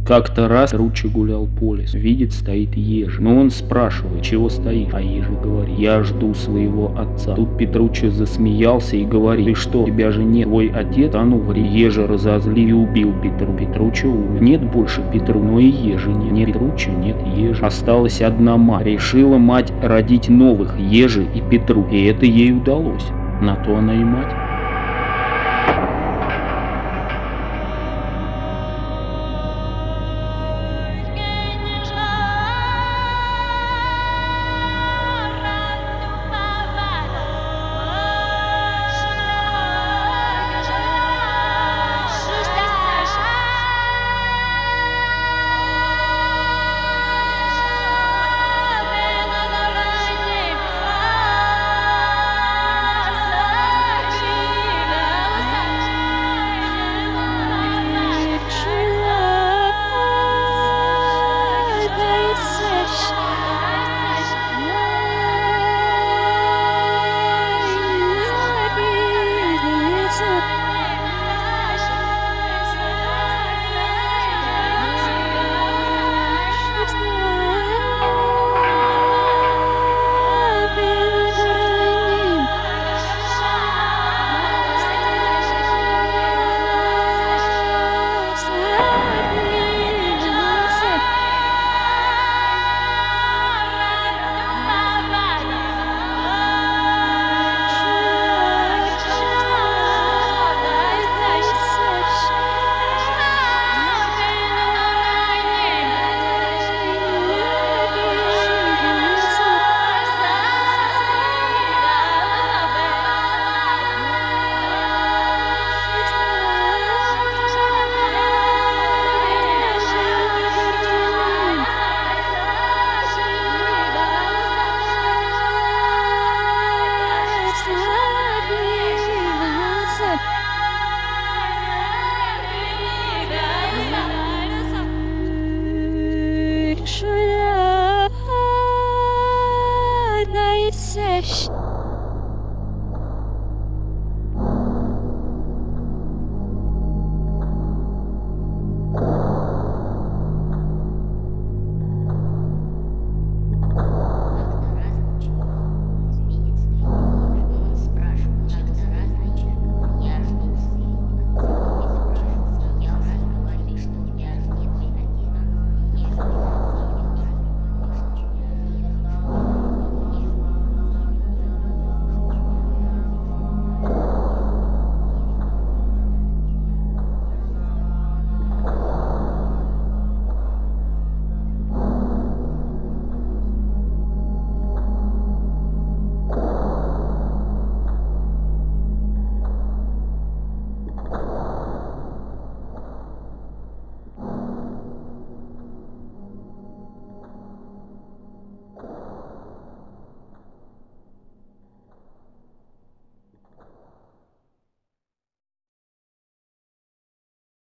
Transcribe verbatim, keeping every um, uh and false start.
Как-то раз Петруччо гулял по лесу, видит, стоит ежик. Но он спрашивает: чего стоишь? А ежик говорит: я жду своего отца. Тут Петруччо засмеялся и говорит: ты что, тебя же нет, твой отец? А ну ври. Ежа разозлил и убил Петру. Петруччо умер. Нет больше Петру, но и ежи нет. Нет Петруччо, нет ежи. Осталась одна мать. Решила мать родить новых, Ежи и Петру. И это ей удалось. На то она и мать. Such